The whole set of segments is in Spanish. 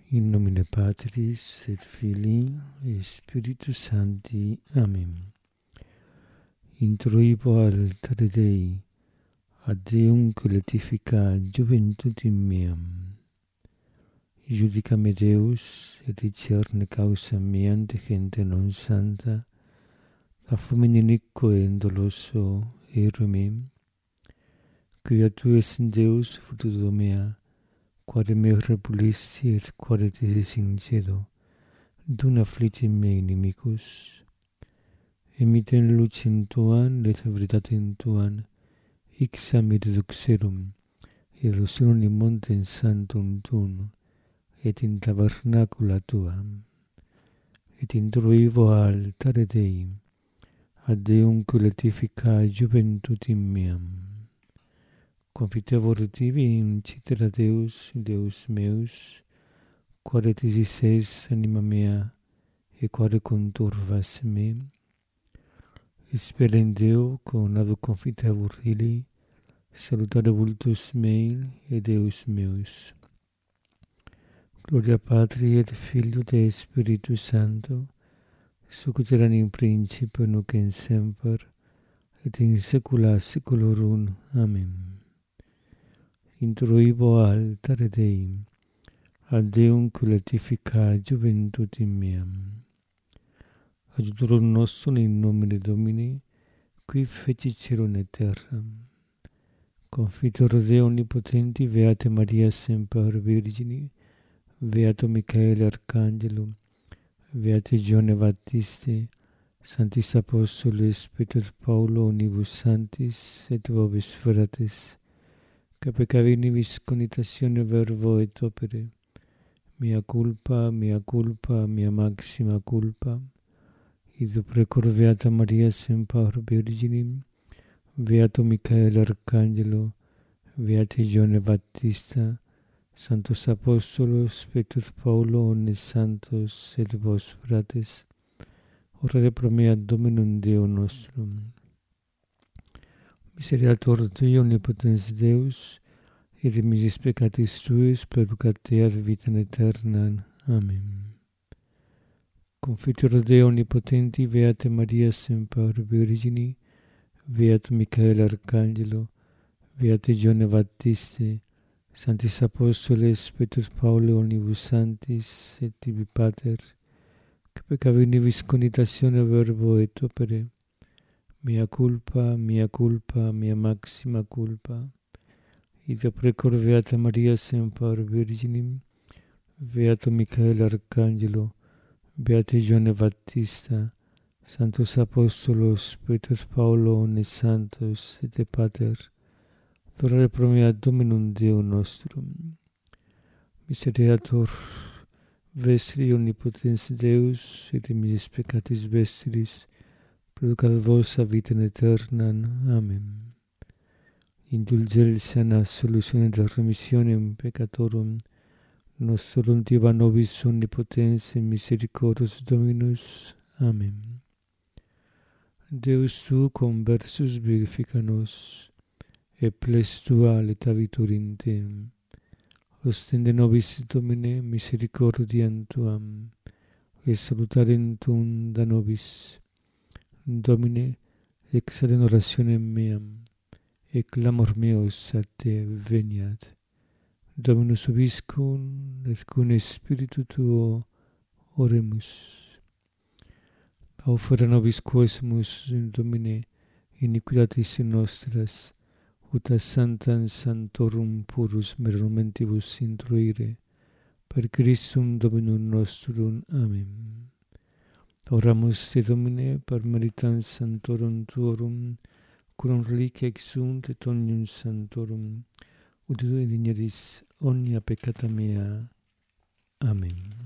In nomine Patris et Filii et Spiritus Sancti. Amen. Introibo altare Dei, ad Deum coletifica juventutem meam. Judica me Deus, et discerne causa mea ante gente non santa, a fumine iniquo et doloso ero mem, quia tu es in Deus futudo mea, quare me repulisti et quare te sincedo, dun afflictim me inimicus. Emiten lucem tuan, et veritatem tuan, ixam et duxerum, et rosilum in montem santum tuum, et in tabernacula tuam. Et introivo altare Dei, ad Deum coletifica juventutem meam. Confitevor tibi in citera Deus, Deus meus, quare tisis es anima mea, et quare conturvas me. Spera in Deo, conado confitevor illi, salutare vultus mei et Deus meus. Gloria Patri et Filio et Spiritus Sancto, sicut erat in principio nunc et semper, et in saecula saeculorum. Amen. Introibo altare Dei, ad Deum coletifica juventutem meam. Adiutorum nostrum in nomine Domini, qui fecit caelum et terram. Confitor Deo omnipotenti, Beata Maria semper Virgini, Beato Michael Arcangelo, Beate Giovanne Baptiste, Sanctis Apostoles Petrus Paulo unibus sanctis et vobis fratres, que peccavinibus conitatione verbo et opere, mea culpa, mea maxima culpa, id precor Beata Maria semper Virginim, Beato Michael Arcangelo, Beate Giovanne Baptista, Santos Apostolos, Petrus Paulo, omnes santos et vos fratres, orare pro mea Dominum Deo nostrum. Misericordiator Tui, omnipotens Deus, et remissis peccatis Tuis, perducat ad vitam aeternam. Amen. Confitor Deo omnipotenti, Beate Maria semper Virgini, Beato Michael Arcangelo, Beate Giovanne Baptiste, Sanctis Apostoles Petrus Paulo omnibus sanctis et tibi Pater, que peccavinibus conitatione verbo et opere, mea culpa, mea maxima culpa, id precor Beata Maria semper Virginim, Beato Michael Arcangelo, Beate Giovanne Baptista, Santos Apostolos Petrus Paulo omnes santos et te Pater, orare pro mea Dominum Deo nostrum. Misericordiator vestri omnipotens Deus, et remissis peccatis vestris, perducat vos ad vitam aeternam. Amen. Indulgentia absolutione et remissionem peccatorum nostrum diva nobis omnipotens et misericordus Dominus. Amen. Deus tu conversus vivifica nos, et ples tua letavitur in tem. Ostende nobis Domine misericordiam tuam, et salutarem tuum da nobis. Domine, exaudem orationem meam, et clamor meus a te veniat. Dominus vobiscum, et cum Spiritu tuo oremus. Aufera nobis quesumus, Domine, iniquitatis nostras, ut a santam sanctorum purus momentibus intruire, per Christum Dominum nostrum. Amen. Oramus te Domine, per meritam sanctorum tuorum, curum reliquia exunt et omnium sanctorum, ut digneris omnia peccata mea. Amen.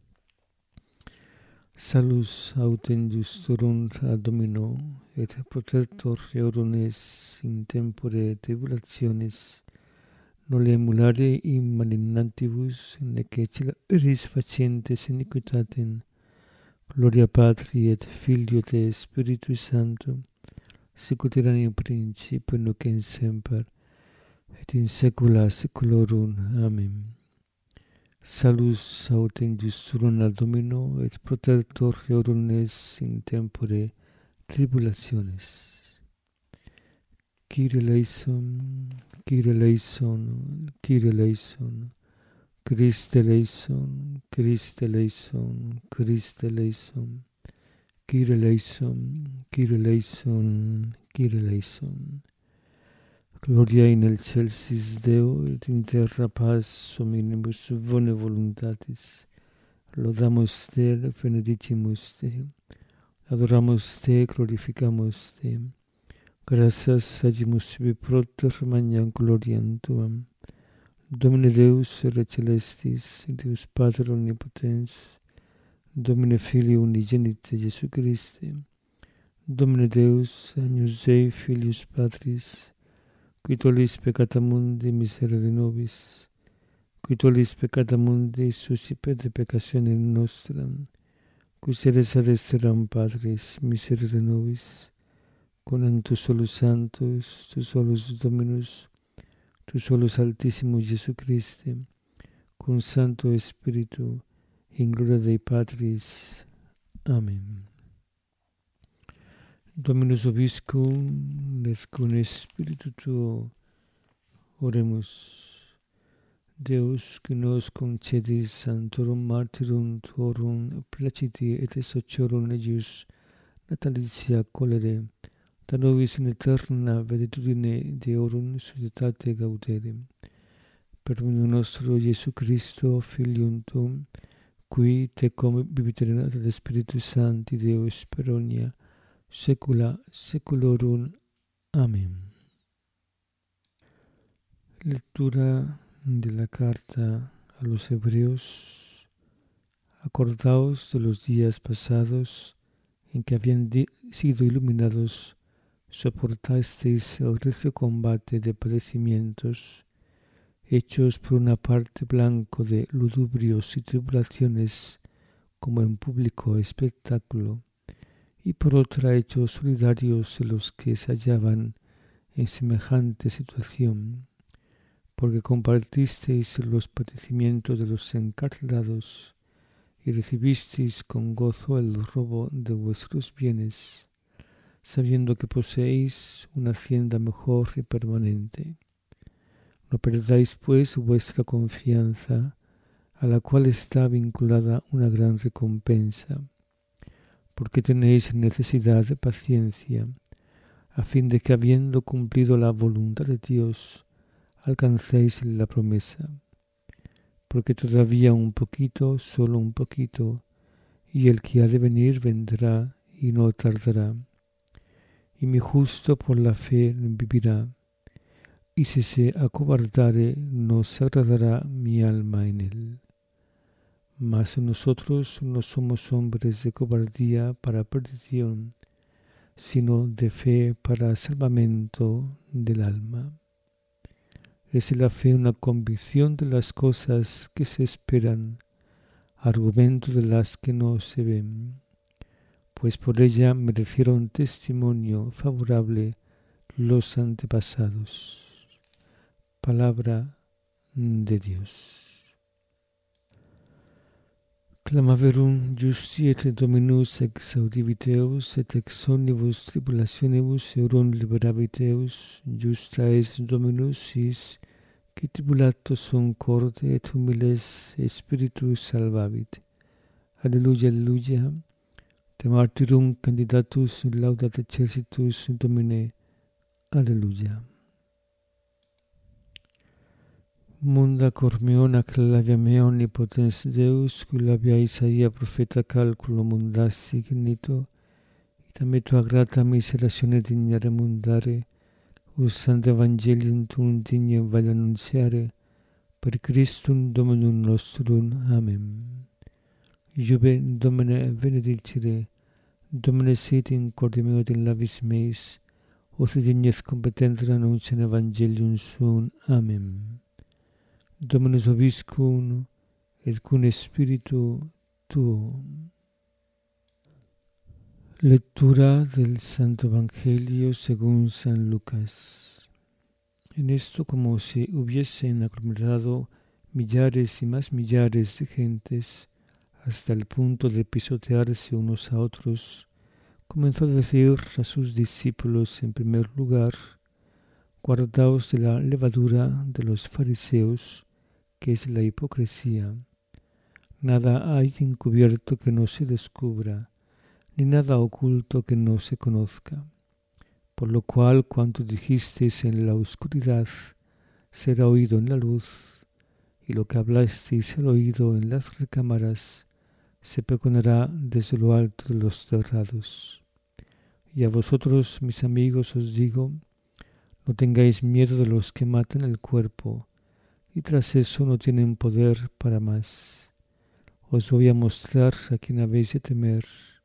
Salus autem justorum ad Domino, et protector eorum es in tempore tribulationis, noli emulare in malignantibus, nec eccellaris facientes iniquitatem. Gloria Patri et Filio et Spiritus Sancto, sicut erat in principio nunc et semper, et in saecula saeculorum. Amen. Salus autem justum ad Domino, et protector eorum es in tempore tribulationis. Kyrie eleison, Kyrie eleison, Kyrie eleison, Christe eleison, Christe eleison, Christe eleison, Kyrie eleison, Kyrie eleison, Kyrie eleison. Gloria in excelsis Deo, et in terra paz hominibus bone voluntatis. Lodamus Te, benedicimus Te, adoramus Te, glorificamus Te. Gratias agimus sibi proter magnam gloriam Tuam. Domine Deus, Re Celestis, Deus Pater Omnipotens, Domine Filii Unigenite Jesu Christe, Domine Deus, Agnus Dei, Filius Patris, qui tollis peccata mundi, miserere nobis, qui tollis peccata mundi, suscipete peccatione nostra, qui sedes ad exteram Patris, miserere nobis, con tu solus Santus, tu solus Dominus, tu solus Altissimus Jesu Christe, con Santo Spiritu, in gloria Dei Patris. Amen. Dominus vobiscum, et cum Spiritu tuo, oremus. Deus, qui nos concedis sanctorum martyrum tuorum placiti et sociorum eius natalitia colere, da nobis in eterna beatitudine Deorum suscitate gaudere. Per Dominum nostro Iesu Christo, Filium Tuum, qui tecum vivit et Spiritus Sancti Deus per omnia saecula saeculorum. Amén. Lectura de la carta a los Hebreos. Acordaos de los días pasados en que habían sido iluminados, soportasteis el recio combate de padecimientos, hechos por una parte blanco de ludubrios y tribulaciones como en público espectáculo, y por otra hechos solidarios de los que se hallaban en semejante situación, porque compartisteis los padecimientos de los encarcelados y recibisteis con gozo el robo de vuestros bienes, sabiendo que poseéis una hacienda mejor y permanente. No perdáis, pues, vuestra confianza, a la cual está vinculada una gran recompensa, porque tenéis necesidad de paciencia, a fin de que, habiendo cumplido la voluntad de Dios, alcancéis la promesa. Porque todavía un poquito, solo un poquito, y el que ha de venir vendrá y no tardará. Y mi justo por la fe vivirá, y si se acobardare, no se agradará mi alma en él. Mas nosotros no somos hombres de cobardía para perdición, sino de fe para salvamento del alma. Es la fe una convicción de las cosas que se esperan, argumento de las que no se ven, pues por ella merecieron testimonio favorable los antepasados. Palabra de Dios. Clamaverum justi et Dominus exaudivit eos, et ex omnibus tribulationibus eorum liberavit eos. Justa es Dominus sis, qui tribulatos sunt corde, et humiles spiritus salvavit. Alleluia, alleluia. De martyrum candidatus laudat exercitus Domine. Alleluia. Munda cor meon acclavia me omnipotens Deus, qui labia Isaia profeta calculo mundasti genito, et ame tua grata miseratione dignare mundare, us sancta evangelium tuum digne vale annunziare, per Christum Dominum nostrum. Amen. Iube Domine benedicere, Domine sit in corde meo et in labis meis, os dignes competenter annunciam evangelium suum. Amen. Dominus vobiscum, et cum Spiritu tuo. Lectura del Santo Evangelio según San Lucas. En esto, como si hubiesen aglomerado millares y más millares de gentes, hasta el punto de pisotearse unos a otros, comenzó a decir a sus discípulos en primer lugar: guardaos de la levadura de los fariseos, que es la hipocresía. Nada hay encubierto que no se descubra, ni nada oculto que no se conozca. Por lo cual, cuanto dijisteis en la oscuridad, será oído en la luz, y lo que hablasteis al oído en las recámaras, se pregonará desde lo alto de los terrados. Y a vosotros, mis amigos, os digo: no tengáis miedo de los que matan el cuerpo, y tras eso no tienen poder para más. Os voy a mostrar a quién habéis de temer.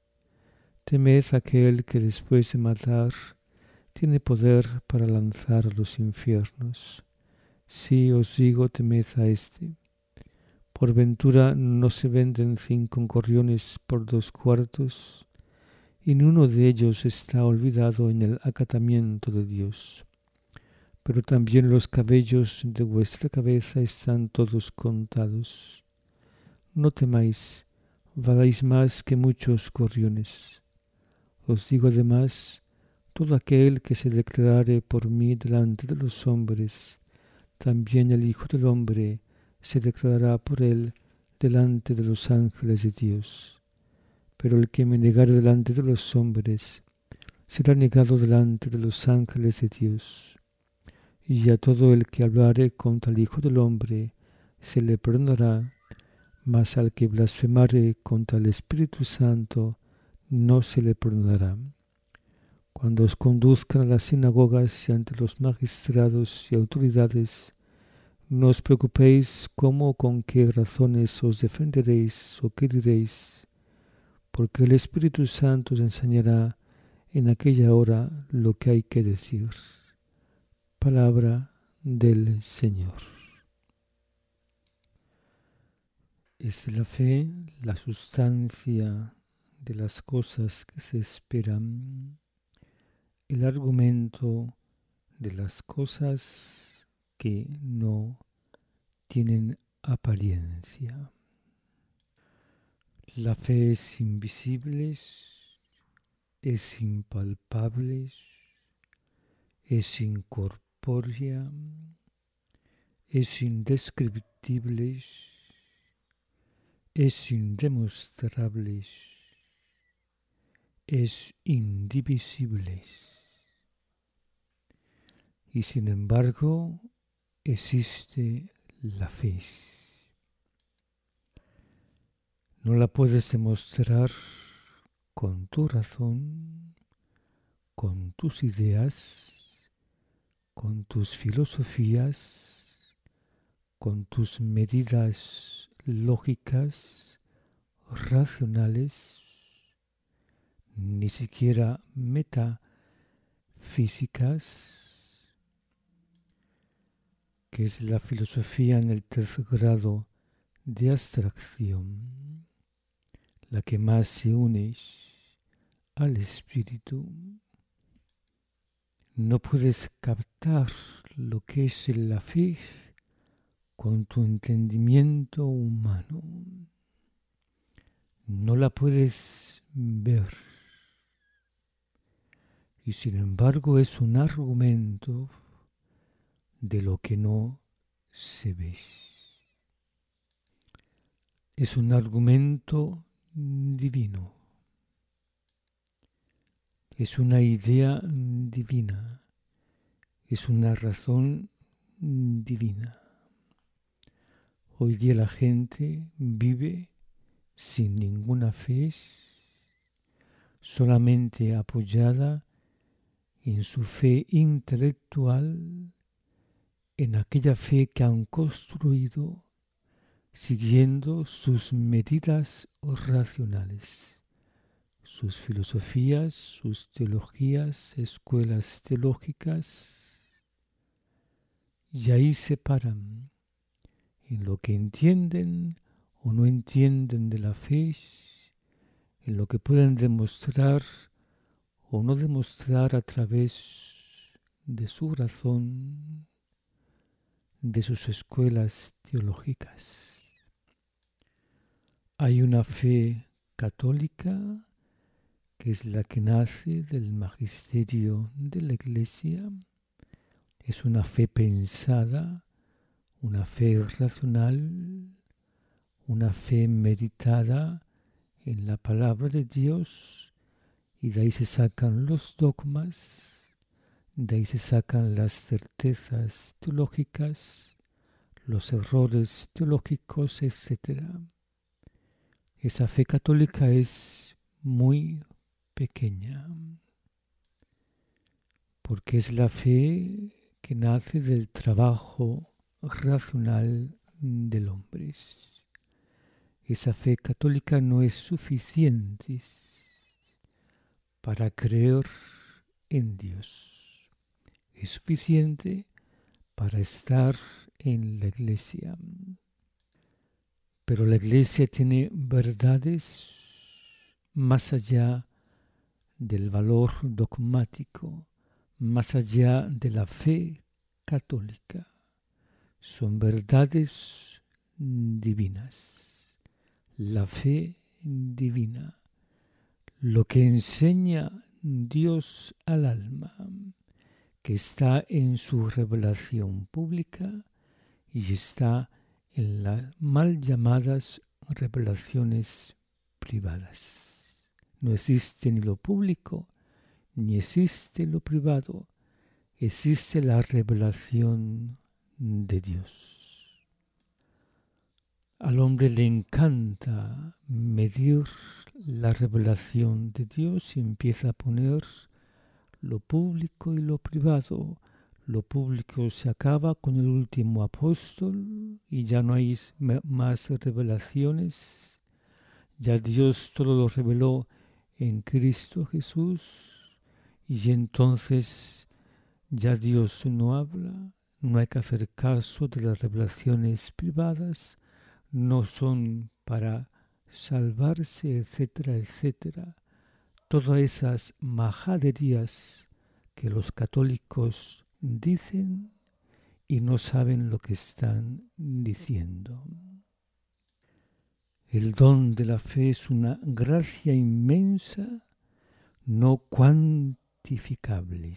Temed a aquel que después de matar tiene poder para lanzar a los infiernos. Sí, os digo, temed a éste. Por ventura no se venden 5 gorriones por 2 cuartos, y ni uno de ellos está olvidado en el acatamiento de Dios. Pero también los cabellos de vuestra cabeza están todos contados. No temáis, valéis más que muchos gorriones. Os digo además: todo aquel que se declarare por mí delante de los hombres, también el Hijo del Hombre se declarará por él delante de los ángeles de Dios. Pero el que me negare delante de los hombres, será negado delante de los ángeles de Dios. Y a todo el que hablare contra el Hijo del Hombre, se le perdonará, mas al que blasfemare contra el Espíritu Santo, no se le perdonará. Cuando os conduzcan a las sinagogas y ante los magistrados y autoridades, no os preocupéis cómo o con qué razones os defenderéis o qué diréis, porque el Espíritu Santo os enseñará en aquella hora lo que hay que decir. Palabra del Señor. Es la fe, la sustancia de las cosas que se esperan, el argumento de las cosas que no tienen apariencia. La fe es invisible, es impalpable, es incorpórea, es indescriptible, es indemostrable, es indivisible. Y sin embargo, existe la fe. No la puedes demostrar con tu razón, con tus ideas, con tus filosofías, con tus medidas lógicas, racionales, ni siquiera metafísicas, que es la filosofía en el tercer grado de abstracción, la que más se une al espíritu. No puedes captar lo que es la fe con tu entendimiento humano. No la puedes ver. Y sin embargo es un argumento de lo que no se ve. Es un argumento divino. Es una idea divina. Es una razón divina. Hoy día la gente vive sin ninguna fe, solamente apoyada en su fe intelectual, en aquella fe que han construido siguiendo sus medidas racionales, sus filosofías, sus teologías, escuelas teológicas, y ahí se paran en lo que entienden o no entienden de la fe, en lo que pueden demostrar o no demostrar a través de su razón, de sus escuelas teológicas. Hay una fe católica que es la que nace del magisterio de la Iglesia. Es una fe pensada, una fe racional, una fe meditada en la palabra de Dios, y de ahí se sacan los dogmas, de ahí se sacan las certezas teológicas, los errores teológicos, etc. Esa fe católica es muy pequeña, porque es la fe que nace del trabajo racional del hombre. Esa fe católica no es suficiente para creer en Dios. Es suficiente para estar en la Iglesia. Pero la Iglesia tiene verdades más allá del valor dogmático, más allá de la fe católica. Son verdades divinas. La fe divina, lo que enseña Dios al alma, que está en su revelación pública y está en las mal llamadas revelaciones privadas. No existe ni lo público, ni existe lo privado, existe la revelación de Dios. Al hombre le encanta medir la revelación de Dios y empieza a poner lo público y lo privado. Lo público se acaba con el último apóstol y ya no hay más revelaciones. Ya Dios todo lo reveló en Cristo Jesús y entonces ya Dios no habla, no hay que hacer caso de las revelaciones privadas, no son para salvarse, etcétera, etcétera. Todas esas majaderías que los católicos dicen y no saben lo que están diciendo. El don de la fe es una gracia inmensa, no cuantificable.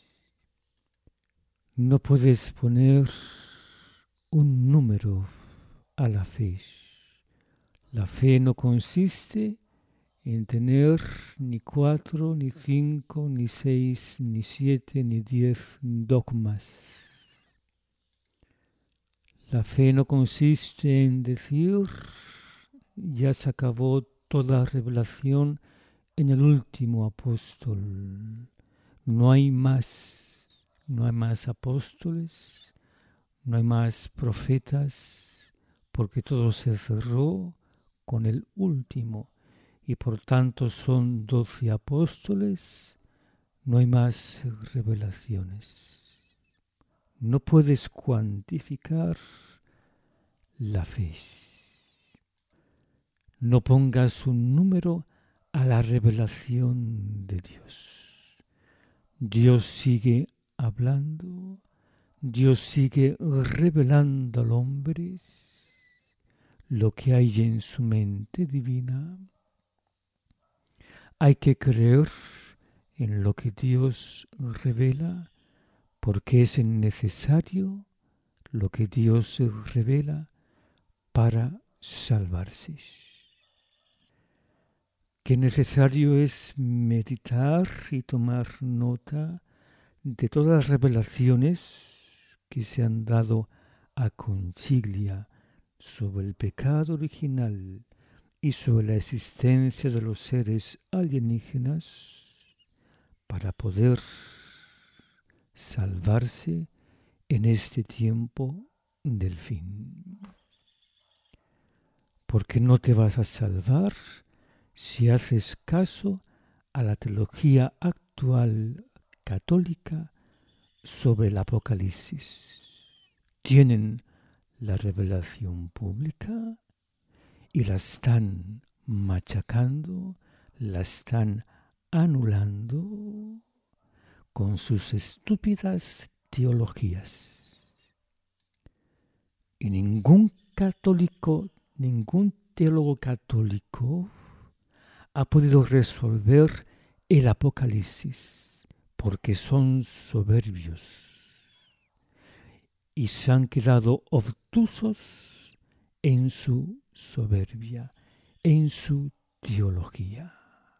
No puedes poner un número a la fe. La fe no consiste en tener ni 4, ni 5, ni 6, ni 7, ni 10 dogmas. La fe no consiste en decir, ya se acabó toda revelación en el último apóstol. No hay más apóstoles, no hay más profetas, porque todo se cerró con el último. Y por tanto son 12 apóstoles, no hay más revelaciones. No puedes cuantificar la fe. No pongas un número a la revelación de Dios. Dios sigue hablando, Dios sigue revelando al hombre lo que hay en su mente divina. Hay que creer en lo que Dios revela, porque es necesario lo que Dios revela para salvarse. Qué necesario es meditar y tomar nota de todas las revelaciones que se han dado a Conchiglia sobre el pecado original y sobre la existencia de los seres alienígenas para poder salvarse en este tiempo del fin. Porque no te vas a salvar si haces caso a la teología actual católica sobre el Apocalipsis. Tienen la revelación pública y la están machacando, la están anulando con sus estúpidas teologías. Y ningún católico, ningún teólogo católico ha podido resolver el Apocalipsis porque son soberbios y se han quedado obtusos en su soberbia, en su teología.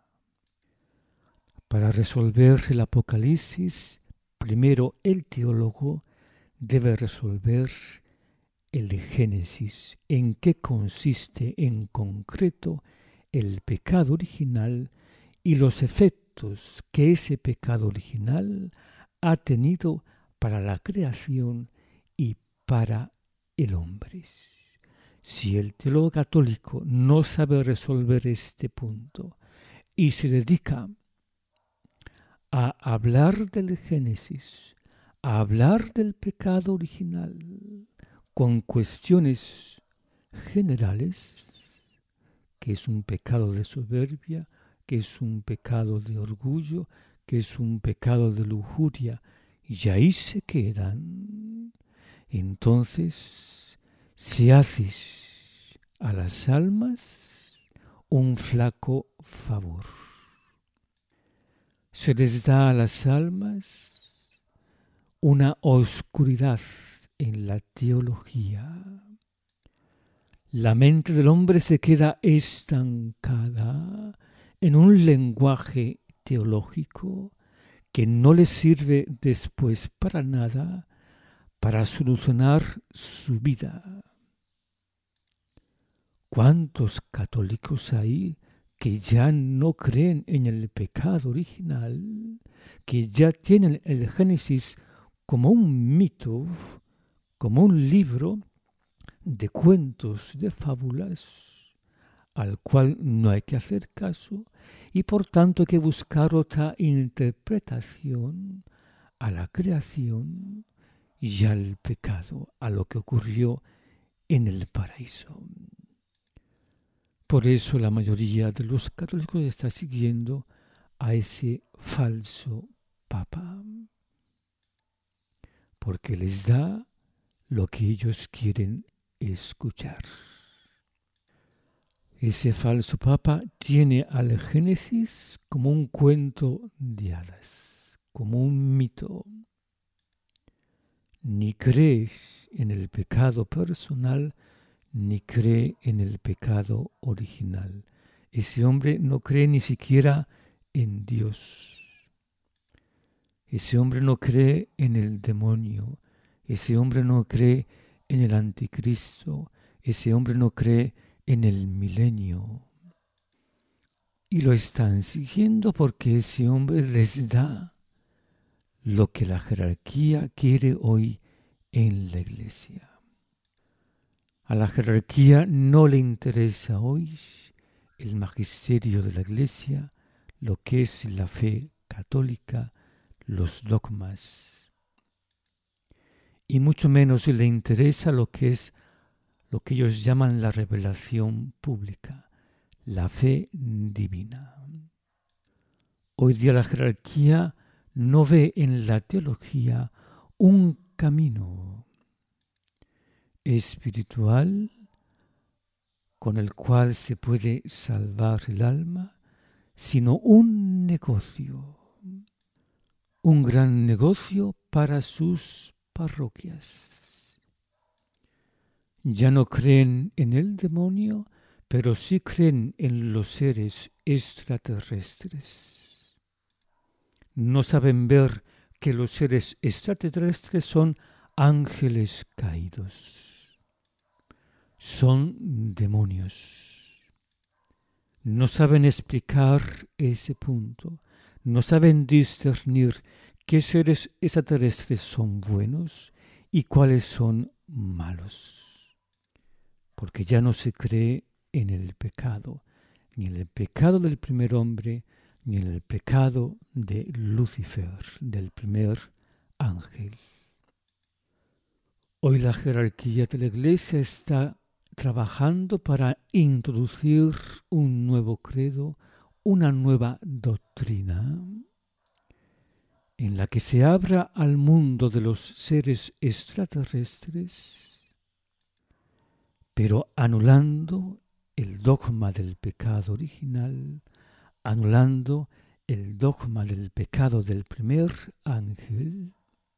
Para resolver el Apocalipsis, primero el teólogo debe resolver el Génesis, en qué consiste en concreto el pecado original y los efectos que ese pecado original ha tenido para la creación y para el hombre. Si el teólogo católico no sabe resolver este punto y se dedica a hablar del Génesis, a hablar del pecado original con cuestiones generales, que es un pecado de soberbia, que es un pecado de orgullo, que es un pecado de lujuria, y ahí se quedan, entonces se hace a las almas un flaco favor. Se les da a las almas una oscuridad en la teología. La mente del hombre se queda estancada en un lenguaje teológico que no le sirve después para nada para solucionar su vida. ¿Cuántos católicos hay que ya no creen en el pecado original, que ya tienen el Génesis como un mito, como un libro de cuentos, de fábulas, al cual no hay que hacer caso y por tanto hay que buscar otra interpretación a la creación y al pecado, a lo que ocurrió en el paraíso? Por eso la mayoría de los católicos está siguiendo a ese falso papa, porque les da lo que ellos quieren escuchar. Ese falso papa tiene al Génesis como un cuento de hadas, como un mito. Ni cree en el pecado personal, ni cree en el pecado original. Ese hombre no cree ni siquiera en Dios. Ese hombre no cree en el demonio. Ese hombre no cree en el anticristo. Ese hombre no cree en el milenio. Y lo están siguiendo porque ese hombre les da lo que la jerarquía quiere hoy en la iglesia. A la jerarquía no le interesa hoy el magisterio de la iglesia, lo que es la fe católica, los dogmas. Y mucho menos le interesa lo que es lo que ellos llaman la revelación pública, la fe divina. Hoy día la jerarquía no ve en la teología un camino espiritual con el cual se puede salvar el alma, sino un negocio, un gran negocio para sus parroquias. Ya no creen en el demonio, pero sí creen en los seres extraterrestres. No saben ver que los seres extraterrestres son ángeles caídos. Son demonios. No saben explicar ese punto. No saben discernir qué seres extraterrestres son buenos y cuáles son malos. Porque ya no se cree en el pecado, ni en el pecado del primer hombre, ni en el pecado de Lucifer, del primer ángel. Hoy la jerarquía de la Iglesia está trabajando para introducir un nuevo credo, una nueva doctrina, en la que se abra al mundo de los seres extraterrestres pero anulando el dogma del pecado original, anulando el dogma del pecado del primer ángel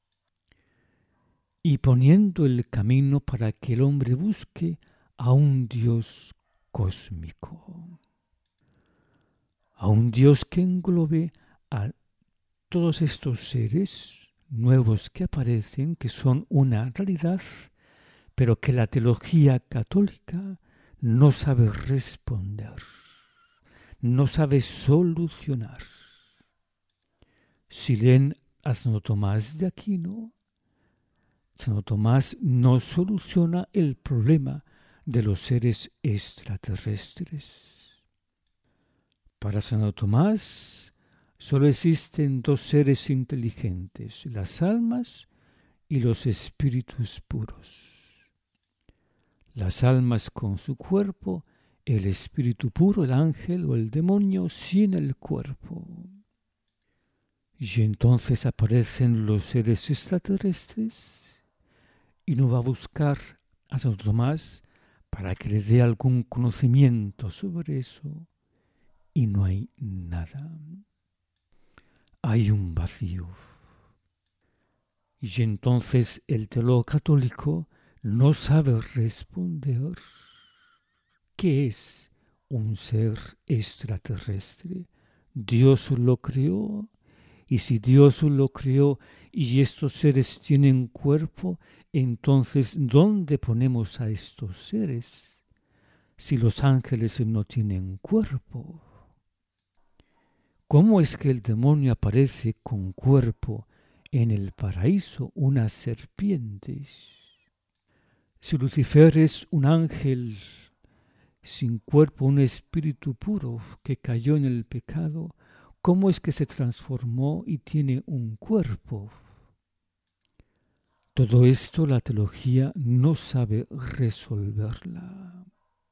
y poniendo el camino para que el hombre busque a un Dios cósmico, a un Dios que englobe a todos estos seres nuevos que aparecen, que son una realidad, pero que la teología católica no sabe responder, no sabe solucionar. Si leen a Santo Tomás de Aquino, Santo Tomás no soluciona el problema de los seres extraterrestres. Para Santo Tomás solo existen dos seres inteligentes, las almas y los espíritus puros. Las almas con su cuerpo, el espíritu puro, el ángel o el demonio sin el cuerpo. Y entonces aparecen los seres extraterrestres y no va a buscar a Santo Tomás para que le dé algún conocimiento sobre eso. Y no hay nada. Hay un vacío. Y entonces el teólogo católico no sabe responder qué es un ser extraterrestre. Dios lo creó, y si Dios lo creó y estos seres tienen cuerpo, entonces ¿dónde ponemos a estos seres si los ángeles no tienen cuerpo? ¿Cómo es que el demonio aparece con cuerpo en el paraíso, unas serpientes? Si Lucifer es un ángel sin cuerpo, un espíritu puro que cayó en el pecado, ¿cómo es que se transformó y tiene un cuerpo? Todo esto la teología no sabe resolverla,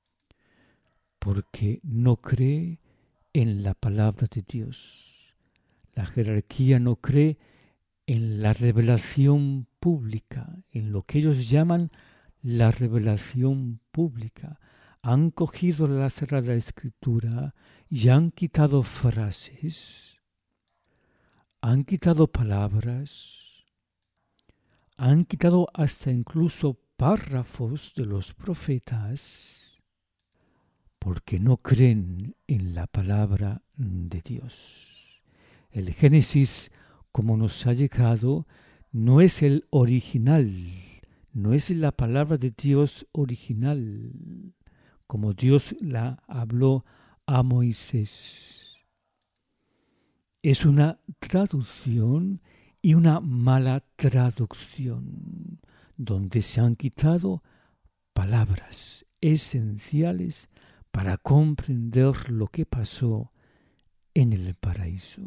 porque no cree en la palabra de Dios. La jerarquía no cree en la revelación pública, en lo que ellos llaman la revelación pública. Han cogido la Sagrada Escritura y han quitado frases, han quitado palabras, han quitado hasta incluso párrafos de los profetas, porque no creen en la palabra de Dios. El Génesis, como nos ha llegado, no es el original, no es la palabra de Dios original, como Dios la habló a Moisés. Es una traducción y una mala traducción, donde se han quitado palabras esenciales para comprender lo que pasó en el paraíso.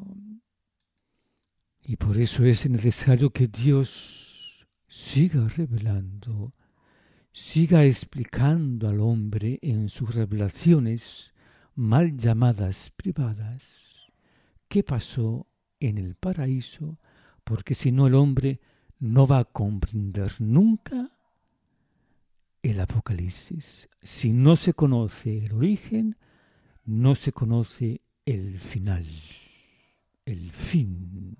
Y por eso es necesario que Dios siga revelando, siga explicando al hombre en sus revelaciones mal llamadas privadas qué pasó en el paraíso, porque si no el hombre no va a comprender nunca el Apocalipsis. Si no se conoce el origen, no se conoce el final, el fin.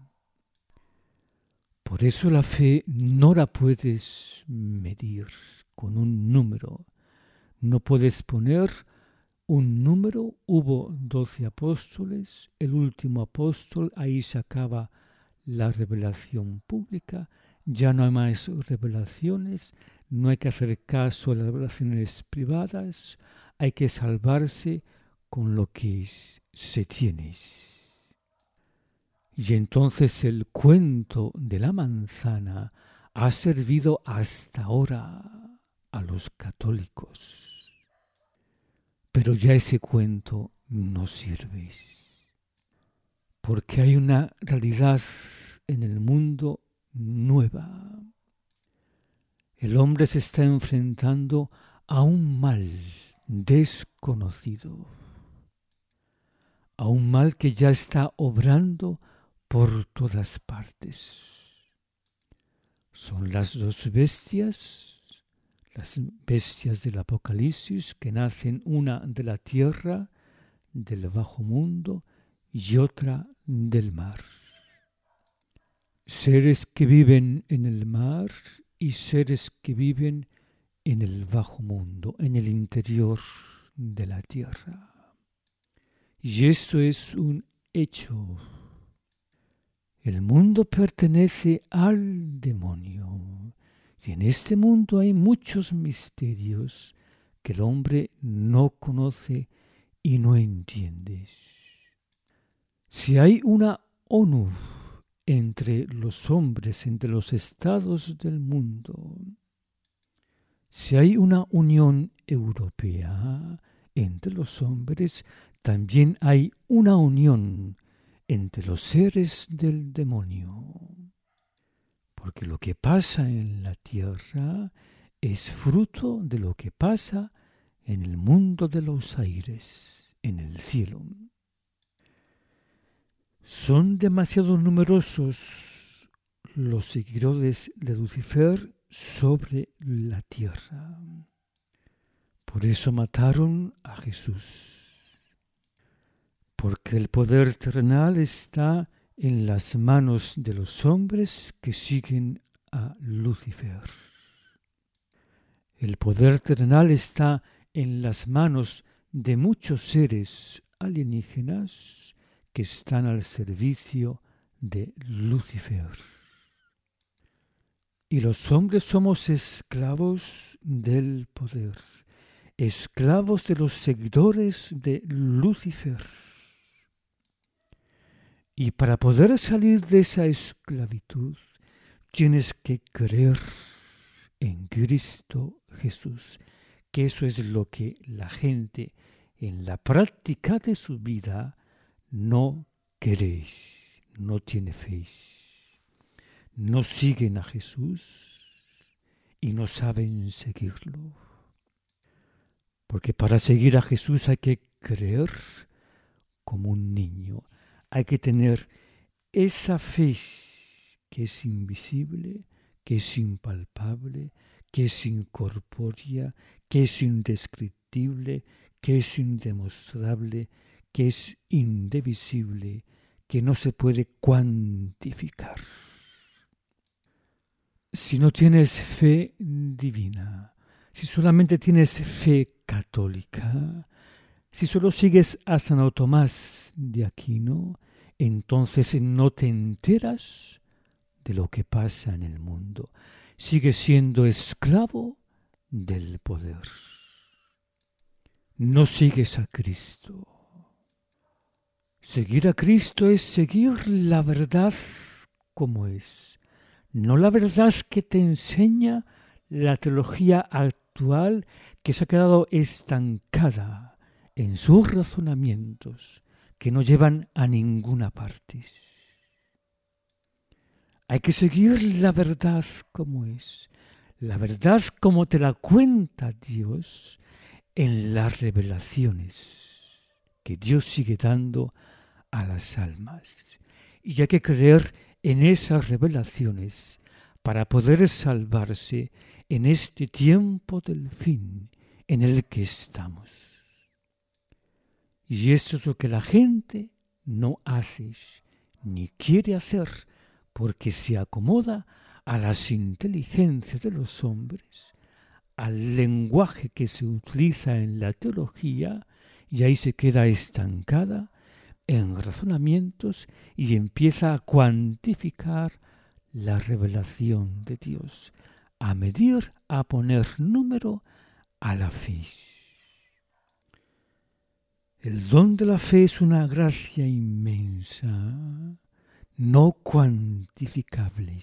Por eso la fe no la puedes medir con un número. No puedes poner un número. Hubo 12 apóstoles, el último apóstol, ahí se acaba la revelación pública, ya no hay más revelaciones, no hay que hacer caso a las revelaciones privadas, hay que salvarse con lo que se tiene. Y entonces el cuento de la manzana ha servido hasta ahora a los católicos. Pero ya ese cuento no sirve. Porque hay una realidad en el mundo nueva. El hombre se está enfrentando a un mal desconocido. A un mal que ya está obrando por todas partes. Son las dos bestias, las bestias del Apocalipsis que nacen una de la tierra, del bajo mundo, y otra del mar. Seres que viven en el mar y seres que viven en el bajo mundo, en el interior de la tierra. Y esto es un hecho. El mundo pertenece al demonio. Y en este mundo hay muchos misterios que el hombre no conoce y no entiende. Si hay una ONU entre los hombres, entre los estados del mundo, si hay una Unión Europea entre los hombres, también hay una unión entre los seres del demonio. Porque lo que pasa en la tierra es fruto de lo que pasa en el mundo de los aires, en el cielo. Son demasiado numerosos los seguidores de Lucifer sobre la tierra. Por eso mataron a Jesús. Porque el poder terrenal está en las manos de los hombres que siguen a Lucifer. El poder terrenal está en las manos de muchos seres alienígenas que están al servicio de Lucifer. Y los hombres somos esclavos del poder, esclavos de los seguidores de Lucifer. Y para poder salir de esa esclavitud, tienes que creer en Cristo Jesús, que eso es lo que la gente en la práctica de su vida no cree, no tiene fe, no siguen a Jesús y no saben seguirlo. Porque para seguir a Jesús hay que creer como un niño, hay que tener esa fe que es invisible, que es impalpable, que es incorpórea, que es indescriptible, que es indemostrable, que es indivisible, que no se puede cuantificar. Si no tienes fe divina, si solamente tienes fe católica, si solo sigues a Santo Tomás de Aquino, entonces no te enteras de lo que pasa en el mundo. Sigues siendo esclavo del poder. No sigues a Cristo. Seguir a Cristo es seguir la verdad como es. No la verdad que te enseña la teología actual que se ha quedado estancada en sus razonamientos que no llevan a ninguna parte. Hay que seguir la verdad como es, la verdad como te la cuenta Dios en las revelaciones que Dios sigue dando a las almas. Y hay que creer en esas revelaciones para poder salvarse en este tiempo del fin en el que estamos. Y esto es lo que la gente no hace ni quiere hacer porque se acomoda a las inteligencias de los hombres, al lenguaje que se utiliza en la teología, y ahí se queda estancada en razonamientos y empieza a cuantificar la revelación de Dios, a medir, a poner número a la fe. El don de la fe es una gracia inmensa, no cuantificable.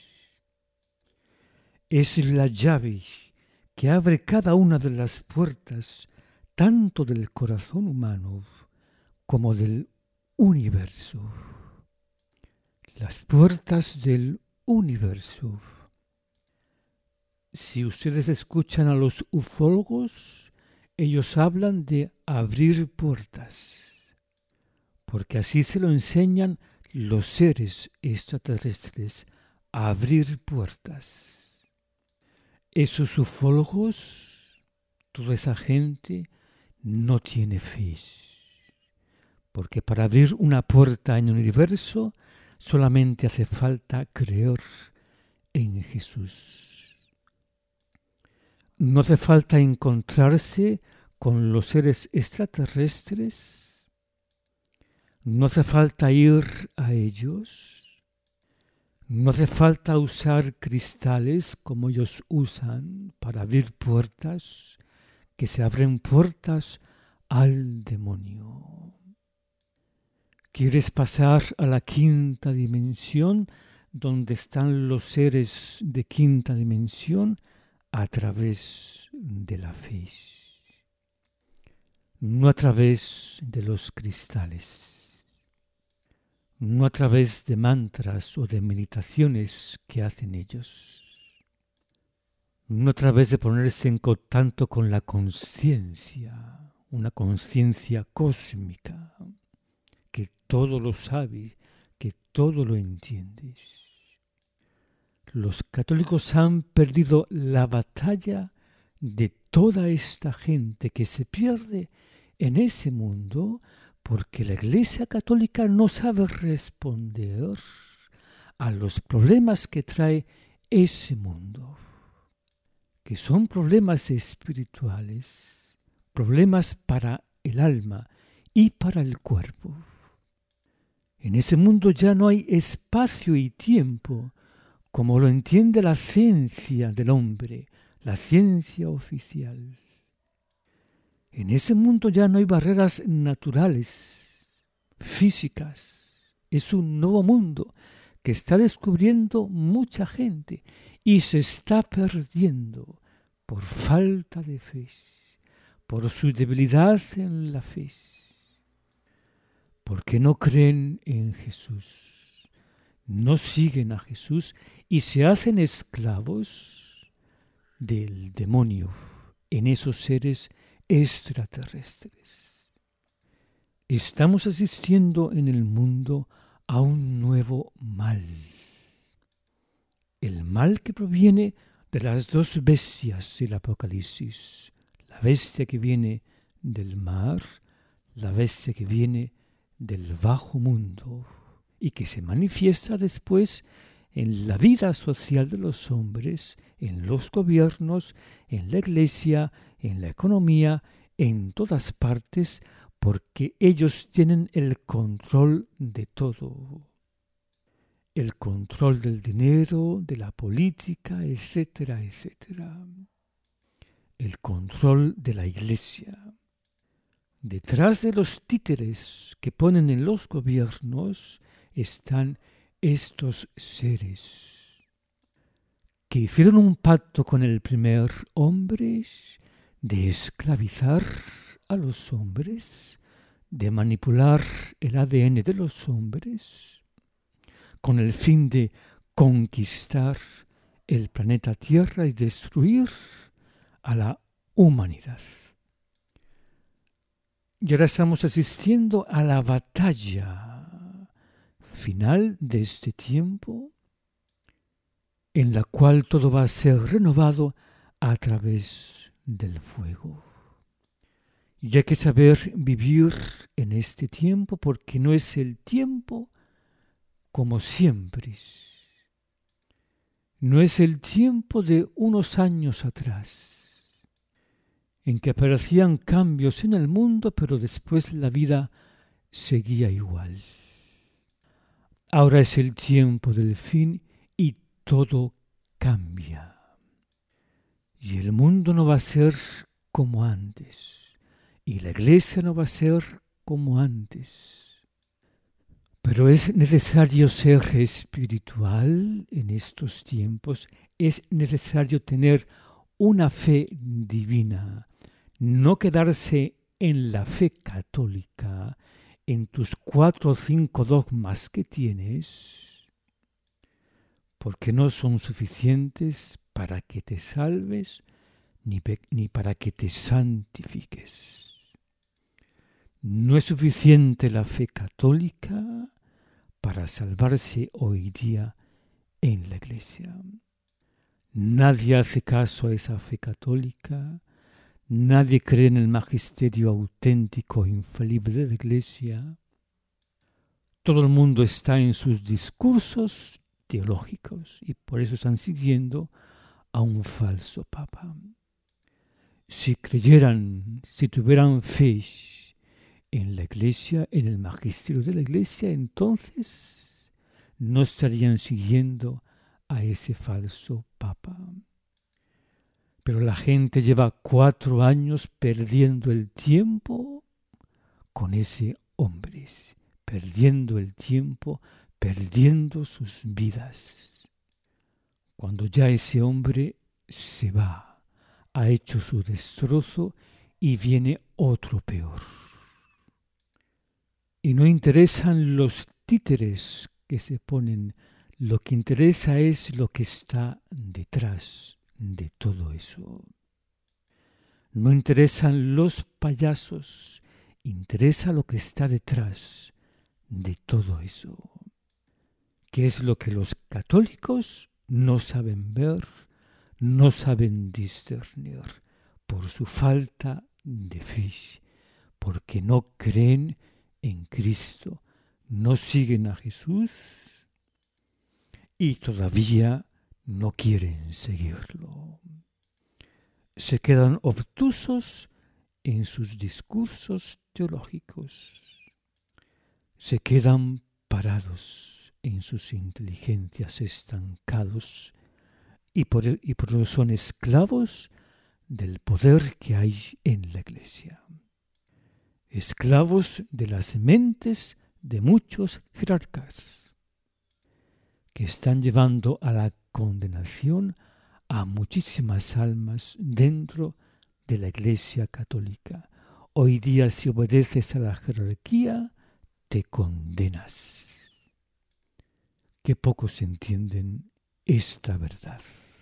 Es la llave que abre cada una de las puertas, tanto del corazón humano como del universo. Las puertas del universo. Si ustedes escuchan a los ufólogos, ellos hablan de abrir puertas, porque así se lo enseñan los seres extraterrestres, a abrir puertas. Esos ufólogos, toda esa gente, no tiene fe. Porque para abrir una puerta en el universo solamente hace falta creer en Jesús. No hace falta encontrarse con los seres extraterrestres. No hace falta ir a ellos. No hace falta usar cristales como ellos usan para abrir puertas, que se abren puertas al demonio. ¿Quieres pasar a la quinta dimensión, donde están los seres de quinta dimensión? A través de la fe, no a través de los cristales, no a través de mantras o de meditaciones que hacen ellos, no a través de ponerse en contacto con la conciencia, una conciencia cósmica, que todo lo sabe, que todo lo entiende. Los católicos han perdido la batalla de toda esta gente que se pierde en ese mundo porque la Iglesia Católica no sabe responder a los problemas que trae ese mundo, que son problemas espirituales, problemas para el alma y para el cuerpo. En ese mundo ya no hay espacio y tiempo, como lo entiende la ciencia del hombre, la ciencia oficial. En ese mundo ya no hay barreras naturales, físicas. Es un nuevo mundo que está descubriendo mucha gente y se está perdiendo por falta de fe, por su debilidad en la fe, porque no creen en Jesús. No siguen a Jesús y se hacen esclavos del demonio en esos seres extraterrestres. Estamos asistiendo en el mundo a un nuevo mal. El mal que proviene de las dos bestias del Apocalipsis. La bestia que viene del mar, la bestia que viene del bajo mundo, y que se manifiesta después en la vida social de los hombres, en los gobiernos, en la iglesia, en la economía, en todas partes, porque ellos tienen el control de todo. El control del dinero, de la política, etcétera, etcétera. El control de la iglesia. Detrás de los títeres que ponen en los gobiernos están estos seres que hicieron un pacto con el primer hombre de esclavizar a los hombres, de manipular el ADN de los hombres, con el fin de conquistar el planeta Tierra y destruir a la humanidad. Y ahora estamos asistiendo a la batalla final de este tiempo, en la cual todo va a ser renovado a través del fuego. Y hay que saber vivir en este tiempo, porque no es el tiempo como siempre. No es el tiempo de unos años atrás, en que aparecían cambios en el mundo, pero después la vida seguía igual. Ahora es el tiempo del fin y todo cambia. Y el mundo no va a ser como antes. Y la iglesia no va a ser como antes. Pero es necesario ser espiritual en estos tiempos. Es necesario tener una fe divina. No quedarse en la fe católica, en tus 4 o 5 dogmas que tienes, porque no son suficientes para que te salves ni para que te santifiques. No es suficiente la fe católica para salvarse hoy día en la iglesia. Nadie hace caso a esa fe católica, nadie cree en el magisterio auténtico e infalible de la Iglesia. Todo el mundo está en sus discursos teológicos y por eso están siguiendo a un falso papa. Si creyeran, si tuvieran fe en la Iglesia, en el magisterio de la Iglesia, entonces no estarían siguiendo a ese falso papa. Pero la gente lleva 4 años perdiendo el tiempo con ese hombre, perdiendo el tiempo, perdiendo sus vidas. Cuando ya ese hombre se va, ha hecho su destrozo y viene otro peor. Y no interesan los títeres que se ponen, lo que interesa es lo que está detrás de todo eso. No interesan los payasos, interesa lo que está detrás de todo eso. ¿Qué es lo que los católicos no saben ver, no saben discernir por su falta de fe, porque no creen en Cristo, no siguen a Jesús y todavía no quieren seguirlo? Se quedan obtusos en sus discursos teológicos, se quedan parados en sus inteligencias, estancados y por eso son esclavos del poder que hay en la Iglesia. Esclavos de las mentes de muchos jerarcas que están llevando a la condenación a muchísimas almas dentro de la Iglesia católica. Hoy día, si obedeces a la jerarquía, te condenas. Qué pocos entienden esta verdad.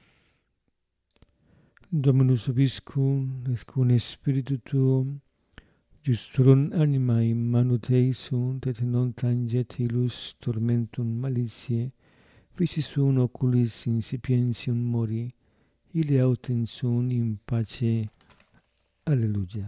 Dominus vobiscum, et cum spiritu tuo, justurum animae manutei sunt, et non tanget illus tormentum malitiae, visis sunt oculis incipientium mori, ille autem sunt in pace. Alleluia.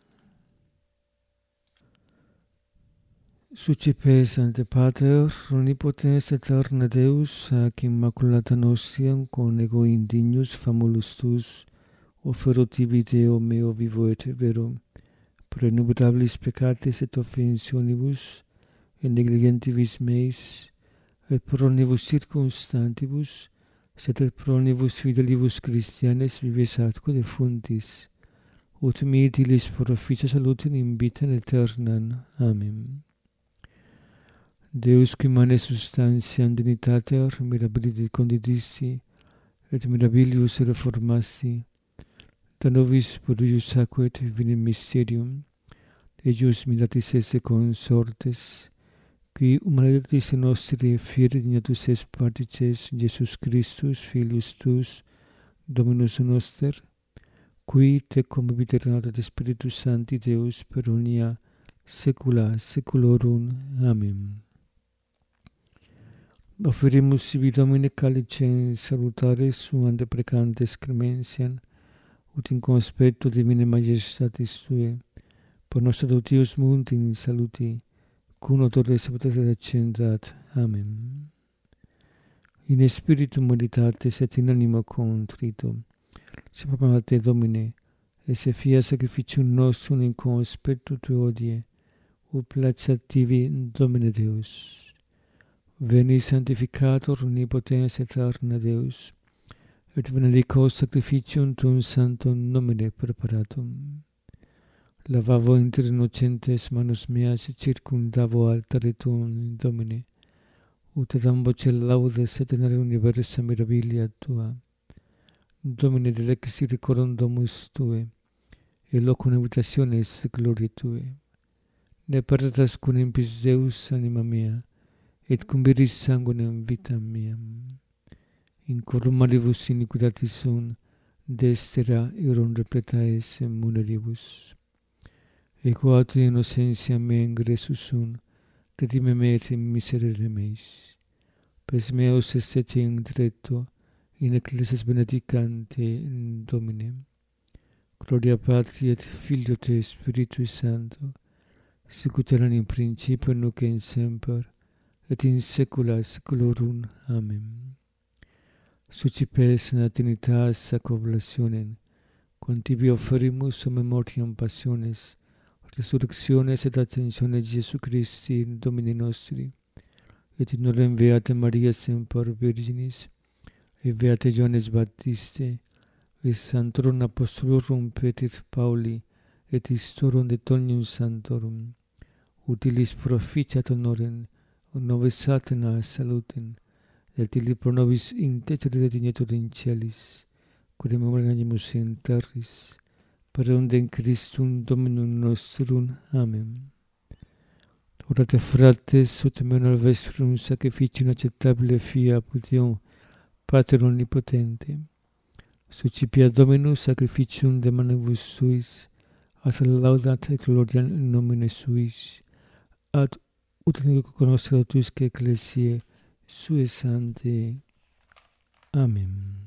Sucipes ante Pater, omnipotens aeterna Deus, ac immaculata nostiam con ego indignus famulus tuus, offero tibi Deo meo vivo et vero, pro innumerabilis peccatis et offensionibus, et negligentibus meis, et pro omnibus circumstantibus, sed et pro omnibus fidelibus Christianes vives atque defuntis, ut me utilis pro officia salutem in vitam aeternam. Amen. Deus qui manes substantiam dignitater mirabilis condidisti, et mirabilius reformasti, da nobis purius aquet vivim mysterium, eius miratis esse consortes, qui humanitatis nostri fieri dignatus est partices Jesus Christus, Filius tuus, Dominus noster, qui te convivit et Spiritus Sancti Deus per omnia saecula saeculorum. Amen. Offerimus sibi Domine calicem salutaris suam deprecantes clemensiam, ut in conspectu divinae majestatis Tuae, per nos adoptius mundi in saluti, cum odore sabatate accendat. Amen. In spiritu moditatis et in animo contrito, se proclamate Domine, et se fia sacrificium nostrum in conspectu Tui hodie, ut placeat tibi Domine Deus. Veni sanctificator omnipotens aeterna Deus, et benedico sacrificium Tuum sanctum nomine preparatum. Lavavo inter innocentes manus meas et circumdavo altare Tuum, Domine, ut edam voce laudes et tenere universa mirabilia Tua. Domine delexi recorum domus Tuae, et locum habitationes gloriae Tuae. Ne perdas cum impis Deus anima mea, et cum viris sanguinem vitam meam. In corum malibus iniquitatis sunt, destera erum repleta esse muneribus. Ego autem innocentia mea ingressus sunt, redime me et in miserere meis. Pes meus est etiam diretto, in ecclesias benedicante Domine. Gloria Patri et Filio et Spiritui Sancto, sic ut erat in principio nunc et in semper, et in saecula saeculorum. Amen. Sucipes in Trinitas sac oblationem, quam tibi offerimus o memoriam passiones, resurrectiones et ascensiones Iesu Christi, Domini nostri, et in orem Beate Maria semper Virginis, et Beate Ioannes Baptiste, et Sanctorum Apostolorum Petri Pauli, et Historium de Tomnium Sanctorum, utilis proficiat honorem, nobis satana salutem, et illi pro nobis intercedere dignetur in celis, quod memoriamus in terris, per eundem Christum Dominum nostrum. Amen. Orate fratres, ut menor vestrum sacrificium acceptabile fiat Deo, Pater omnipotente. Succipia Dominus sacrificium de manibus suis, ad laudat et gloriam in nomine suis, ad ut conoscere tuisque ecclesiae sue sanctae. Amen.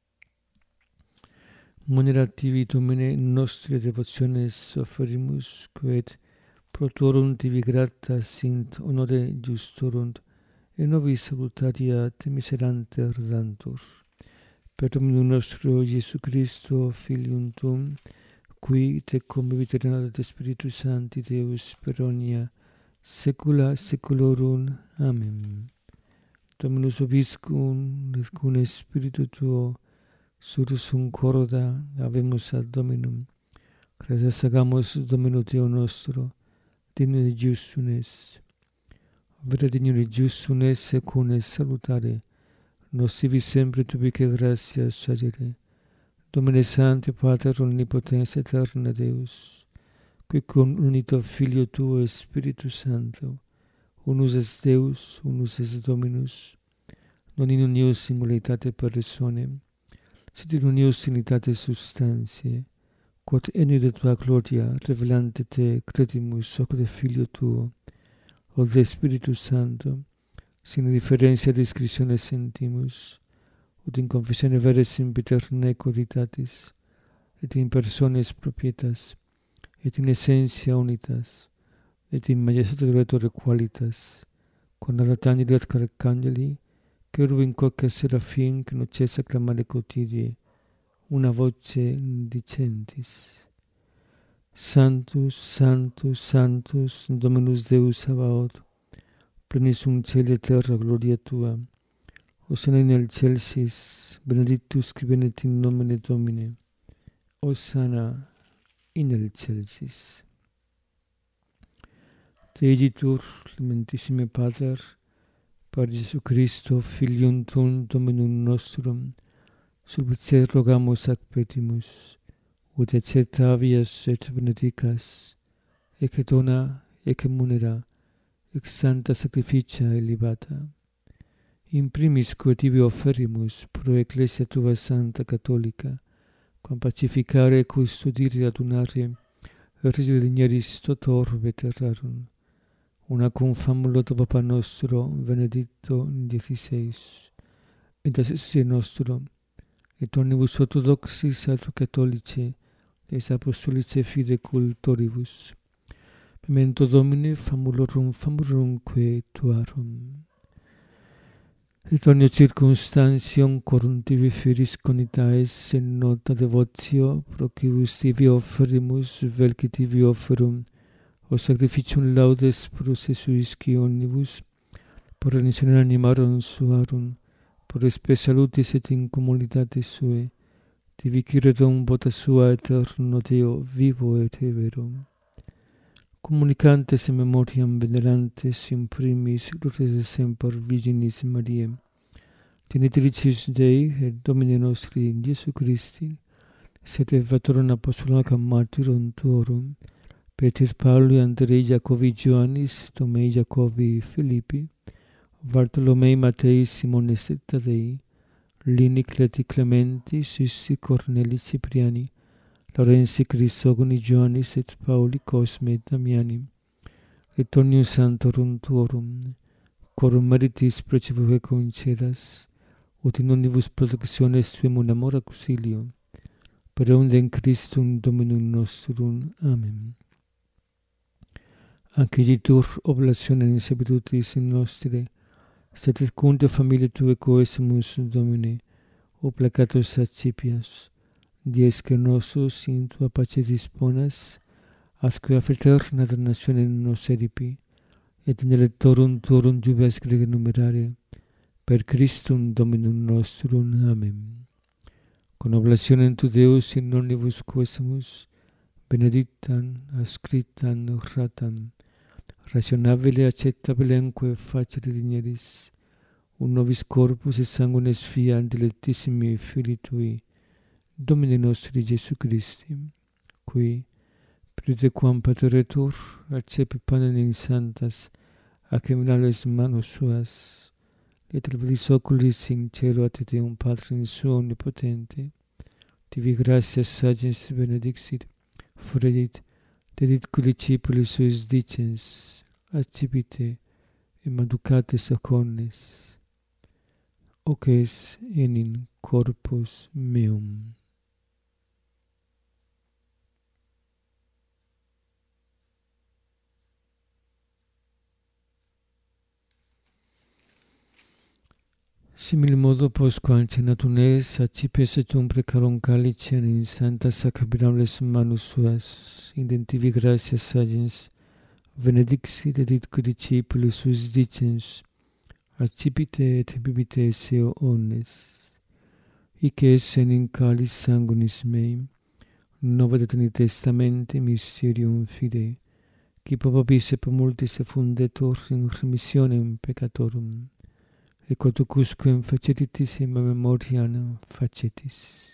Munera tibi Domine nostre devotiones offerimus, quod pro tuorum tibi grata sint honore justorum, et nobis salutaria te miseranter dantur. Per Dominum nostro Iesu Christo, Filium Tuum, qui te convivit et Spiritus Sancti Deus per omnia saecula saeculorum. Amen. Dominus vobiscum, et cum Spiritu tuo, sursum corda, habemus ad Dominum. Gratias agamus Domino Deo nostro, digno de justum es. Vera digno de justum es secum salutare, nos sivi sempre tubique gratias agere. Domine Sancte Pater omnipotens aeterna Deus, qui cum unito Filio tuo Spiritus Sancto, unus es Deus, unus es Dominus, non in unio singularitate personae, sed in unio unitate substantiae, quod eni de tua gloria revelante te credimus hoc de Filio tuo, o de Spiritus Sancto, sin differentia discretionis sentimus, ut in confessione vere sempiterne coditatis, et in persones propietas, et in essentia unitas, et in majestate Creatore qualitas, quod nadat angeli et arcangeli, cherubim quoque seraphim, que noces acclamare quotidie, una voce dicentis: Sanctus, Sanctus, Sanctus, Dominus Deus Sabaoth, plenus caeli et terra gloria tua. Hosanna in excelsis, benedictus qui venit in nomine Domini. Hosanna in excelsis. Te igitur, clementissime Pater, per Iesu Christo, Filium Tuum, Dominum nostrum, supplices rogamus ac petimus, ut acceptavias et benedicas, ecce dona, ecce munera, ex sancta sacrificia elevata. In primis quod tibi offerimus pro ecclesia tua Sancta Catholica, quam pacificare, custodire, adunare, regere digneris tot orbe terrarum, una cum famulo de Papa nostro Benedicto XVI, et assistite nostro, et omnibus orthodoxis et catholici, et apostolici fide cultoribus. Memento Domine famulorumque tuarum. Et omnia circumstantium quorum tibi feris conitaes in nota devotio, pro quibus tibi offerimus, vel que tibi offerum, o sacrificium laudes pro se suisci omnibus, por remissione animarum suarum, por spe salutis et in communitate sue, tibi ciredum vota sua eterno Deo vivo et vero. Communicantes in memoriam venerantes in primis glorias semper Virginis Mariae, genitricis Dei et Domini nostri Iesu Christi, sed Evatorum Apostolorum Martyrum tuorum, Peter Pauli, Andrei, Jacobi, Ioannis, Tomei, Jacobi, Filippi, Bartolomei, Matei, Simones et Tadei, Lini, Cleti, Clementi, Sissi, Corneli, Cipriani, Laurensi, Crisogoni, Ioannis et Pauli, Cosme et Damiani, et omnium sanctorum tuorum, quorum meritis precepuque concedas, ut in omnibus protectiones tuum un amor auxilio, per undem Christum Dominum nostrum. Amen. Acquiritur oblationem in servitutis in nostre, sed et cunte familiae Tuae coesimus Domine, o placatus accipias, diesque nosus in Tua pace disponas, asque a fraterna donationem nos eripi, et in electorum Tuorum jubilas grege numerare, per Christum Dominum nostrum. Amen. Con oblationem Tu Deus in omnibus coesimus, benedictam, ascriptam, ratam, rationabile acceptabilemque facere digneris, un nobis corpus et sanguinis fiat dilectissimi Filii Tui, Domini nostri Jesu Christi, qui, prite quam pateretur, accepi panem in sanctas, ac eminales manus suas, et alvedis oculis in cielo ad Deum Patrum suo omnipotente, tibi gratias sagens benedixit, fredit, dedit cui discipulis suis dicens, accipite, et maducate saconnes, hoc es in corpus meum. Simil modo postquam cenatum es, accipes et precarum calicem in sanctas sacraminables manus suas, indentivi gratias sagens, benedixit et dit cui discipulis suis dicens, accipite et bibite esse omnes. Hic essen in calis sanguinis mei, nova et testamente mysterium fidei, qui papabis et per multis effundetur in remissionem peccatorum, et quotucusquem facetitis in memoriam facetis.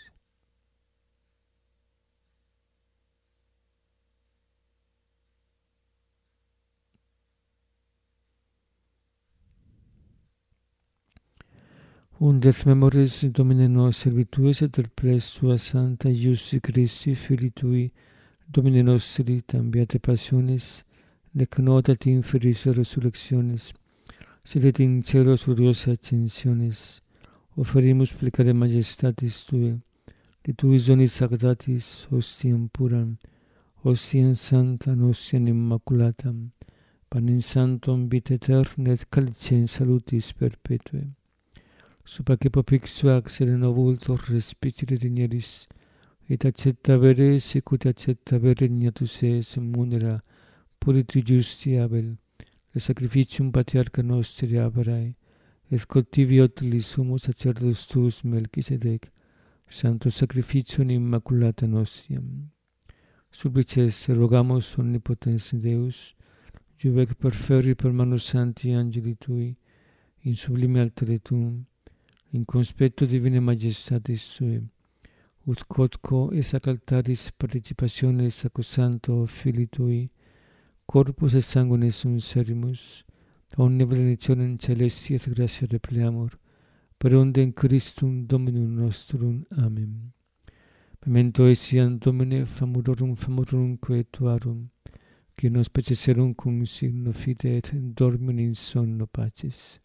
Undes memoris Domine nos servituis et perplex Tua Sancta Iussi Christi, Filii Tui, Domine nostri, tam beate passionis, nec notat inferis resurrectionis, sed et in celos gloriosa ascensionis, oferimus plecare majestatis Tue, de Tuis donis sanctatis, hostiam puram, hostiam sanctam, hostiam immaculatam, panem sanctum vitae aeterna et calicem salutis perpetue. Supaque propixua accere novultor respicere digneris, et acceptabere sicut acceptabere dignatus es munera puriti justi Abel, et sacrificium patriarcha nostri Abrae, et cultivi utilis sumus sacerdos tuus Melchisedec, santo sacrificium immaculata nostiam. Suplices rogamus omnipotens Deus, juvec perferri per manus sancti angeli Tui, in sublime altare Tuum, in conspecto divine majestatis Tue, ut quodco es ac altaris participationes sacrosancto Filii Tui, corpus et sanguinis sum servimus, omnia benedictionem celesti et gratia repleamur, per undem Christum Dominum nostrum. Amen. Memento etiam Domine famurorum quae Tuarum, qui nos peceserum cum signo fide et dormium in sonno pacis.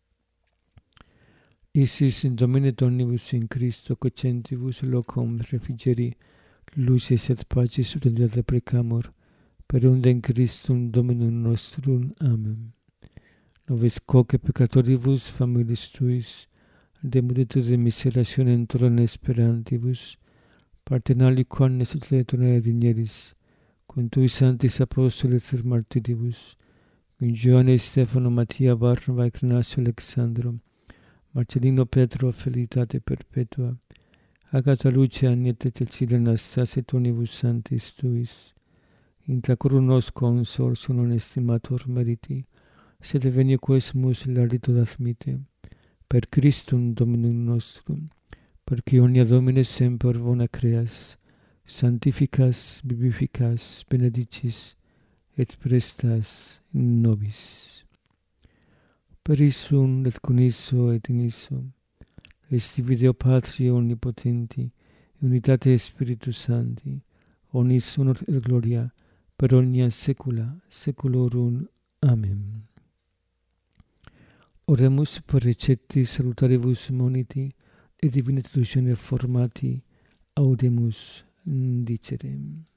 Isis in Domine Domnibus in Christo cocentibus locum refrigeri luces et pacis utilitate precamur, per undem Christum Dominum nostrum. Amen. Noves quoque peccatoribus familiis Tuis, demuditus de miserationem torrent esperantibus, partenali quannes utilitate digneris, cum Tui sanctis apostolis et martiribus, cum Ioanne, Stefano, Mattia, Barnaba, Ignatio, Alexandro, Marcellino, Petro, felicitate perpetua, Agata, Lucia, Agneta, Cecilia, Anastasia, et unibus sanctis Tuis, intra corum nos consortium non estimator meriti, sed venia quesumus larito admite, per Christum Dominum nostrum, perque omnia Domine semper bona creas, sanctificas, vivificas, benedicis, et prestas in nobis. Per issum et con isso et in isso, esti Deo Patri omnipotenti, unitate Spiritus Sancti, omnis honor et gloria, per omnia saecula saeculorum. Amen. Oremus per recepti salutaribus moniti, et divina traduzione formati, audemus dicere.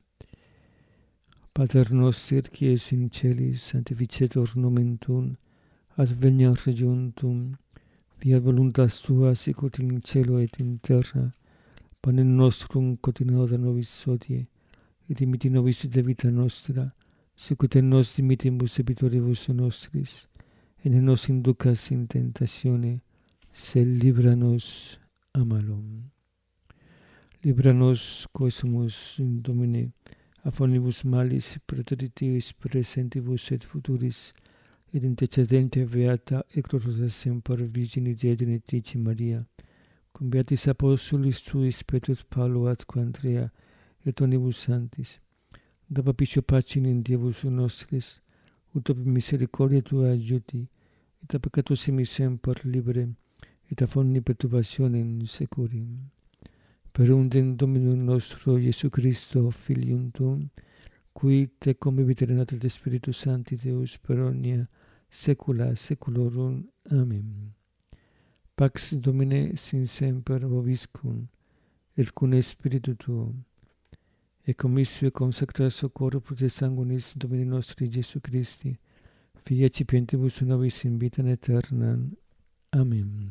Pater noster, qui es in celis, sanctificetur nomen tuum, adveniat regnum tuum, fiat voluntas tua sicut in cielo et in terra. Panem nostrum quotidianum da nobis hodie, et dimitti nobis debita nostra, sicut et nos dimittimus debitoribus nostris, et ne nos inducas in tentatione, sed libera nos a malo. Libera nos, quae sumus in Domine, a omnibus malis, praeteritivis presentibus et futuris, et intercedente beata et gloriosa semper Virgini Dei Genetici Maria, cum beatis apostolis tuis Petrus, Paulo, atque Andrea, et omnibus sanctis, da propicio pacem in Dievus nostris, ut ob misericordia tua adjuti, et a peccato semis semper libere, et a omni perturbationem securi. Per undem Dominum nostro Iesu Christo, Filium tuum, qui te convivit et Spiritus Sancti Deus per omnia saecula saeculorum. Amen. Pax Domine sin semper vobiscum, et cum spiritu tuo, et commissio consecratio corpus et sanguinis Domini nostri Iesu Christi, Filii accipientibus nobis in vitam aeternam. Amen.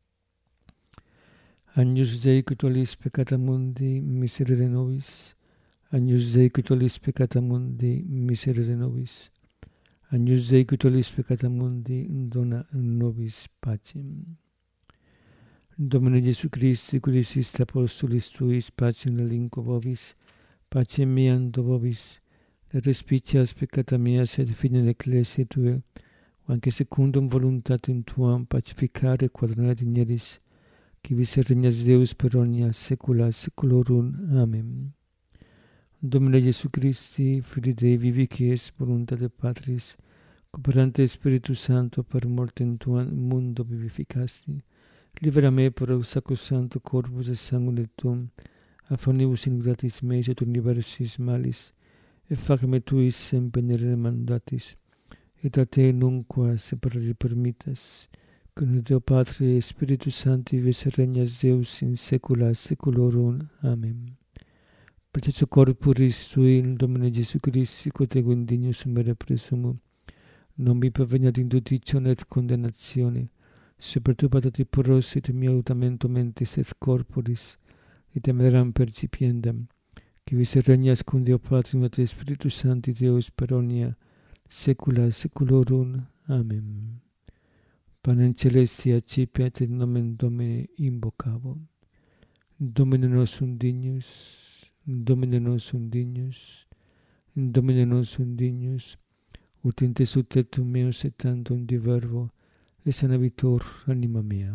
Agnus Dei, qui tollis peccata mundi, miserere nobis. Agnus Dei, qui tollis peccata mundi, miserere nobis. Agnus Dei, qui tollis peccata mundi, dona nobis pacem. Domine Iesu Christi, qui diciste apostolis tuis, pacem relinquo vobis, pacem meam do vobis, et respicias peccata meas et fidei ecclesiae tuae, anque secundum voluntatem tuam pacificare quadrona digneris, qui vis regnas Deus per omnia saecula saeculorum. Amen. Domine Iesu Christi, Filii Dei vivi, qui es voluntate Patris, cooperante Spiritus Sancto per mortem tuam mundo vivificasti, libera me per sacrosancto corpus et sanguine tuum, a omnibus iniquitas meis et universis malis, et fac me tuis semper mandatis, et a te nunquam separare permittas, cum Deo Patre et Spiritus Sancti vis regnas Deus in saecula saeculorum. Amen. Perciò corporis tui in Domine Iesu Christi, quod ego indignus sumere presumo, non mi perveniat indudicion et condemnatione, super tu patati pros et mia lutamento mentis et corporis, et temeram percipiendam, qui vis regnas cum Deo Patrum et Spiritus Sancti Deus per omnia saecula saeculorum. Amen. Panem celesti accipiat et nomen Domini invocavo. Domine nostrum dignus, Domine nostrum dignus, Domine nostrum dignus, ut in te sutetum meus et tantum di verbo, et sanabitur anima mea.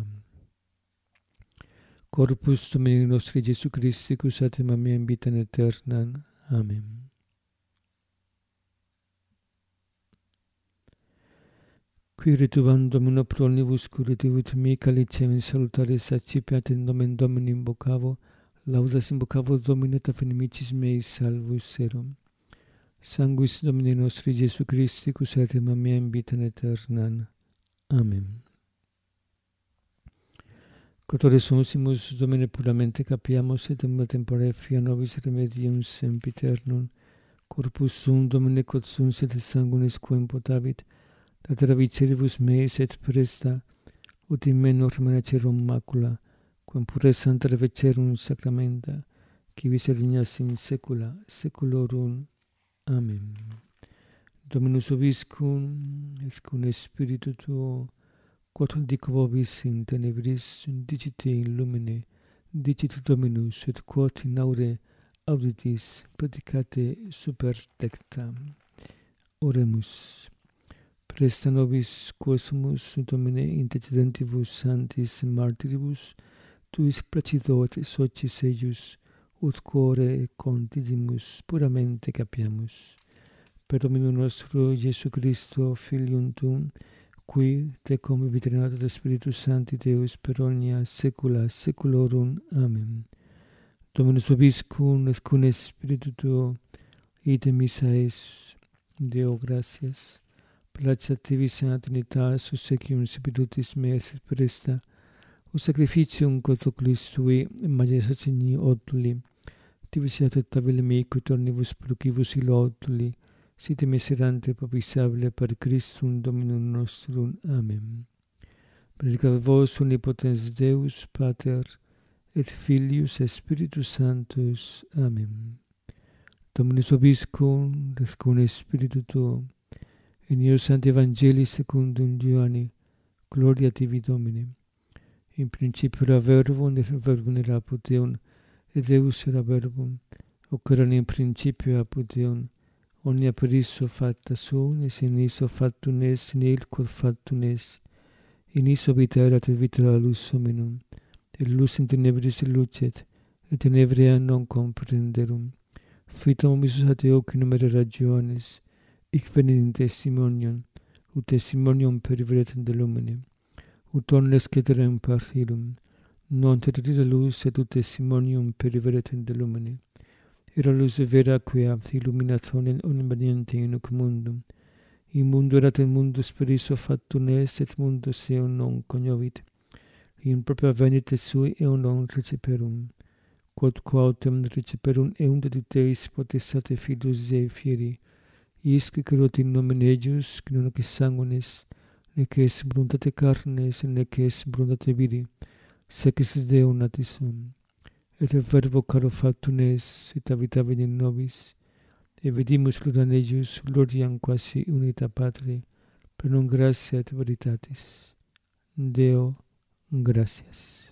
Corpus Domini nostri Iesu Christi, quis atima mea in vitam aeternam. Amen. Qui retuvam Domino pro omnibus curativit mi, calicem in salutaris accipiat in nomen Domini invocavo, laudas invocavo Domine et inimicis meis salvus erum. Sanguis Domini nostri Iesu Christi, quis atima mea in vitam aeternam. Amen. Cotore sumus Domine puramente capiamus, et in tempore fia nobis remedium sempiternum, corpus sum Domine quod sunt et sanguinis quem potavit, datera viceribus meis et presta, ut in menor remenacerum macula, quem pure santa revecerum sacramenta, qui vis regnas in saecula saeculorum. Amen. Dominus vobiscum, et cum spiritu tuo, quod dico vobis in tenebris, dicite in lumine, dicite Dominus, et quod in aure auditis, predicate super tecta. Oremus. Presta nobis, quae sumus, Domine, intercedentibus sanctis martiribus, tuis placido et socis eius, ut cuore contigimus puramente capiamus. Per Dominum nostro Iesu Christo, Filium tuum, qui te convivit et Spiritus Sancti Deus per omnia saecula saeculorum. Amen. Dominus vobiscum et cum spiritu tuo, ite missa es. Deo gratias. placetivi Trinitas, obsequium Spiritus meas presta, o sacrificium quod Christui majestatici oduli, tivis acceptabile meique tornibus procibus iloduli, sit miserante propisabile per Christum Dominum nostrum. Amen. Benedicat vos omnipotens Deus, Pater, et Filius, et Spiritus Sanctus. Amen. Dominus vobiscum, et cum spiritu tuo, in eo Sancti Evangelii secundum Ioanni, gloria tibi Domine. In principio era verbum, et verbum era apud Deum, et Deus era verbum, hoc erat in principio apud Deum, omnia per issue facta sunt, et in issue factum est, in il quod factum est. In issue vita erat, et vita era lux hominum, et lux in tenebris lucet, et tenebria non comprenderum. Fitum omissus ad eo qui numere ragiones, hic venit in testimonium, ut testimonium periveret de lumine, ut omnes ceterem partilum, non tertita lux, et ut testimonium periveret de lumine. Era lux vera quia illuminationem omnipotentem in hoc mundum. In mundo erat, et mundus per issue factum est, et mundus eum non cognovit. In propria venite sui eum non receperum. Quod quautem receperum eum dediteis potestate Filius Dei fieri, isque creut in nomen eius, qui non est sanguinis, nec est voluntate carnes, nec est voluntate viri, sec est Deum natis sum. Et verbo caro factum est, et habitabit in nobis, et vedimus gloria eius, gloriam quasi unita Patri, plenum gratia et veritatis. Deo, gratias.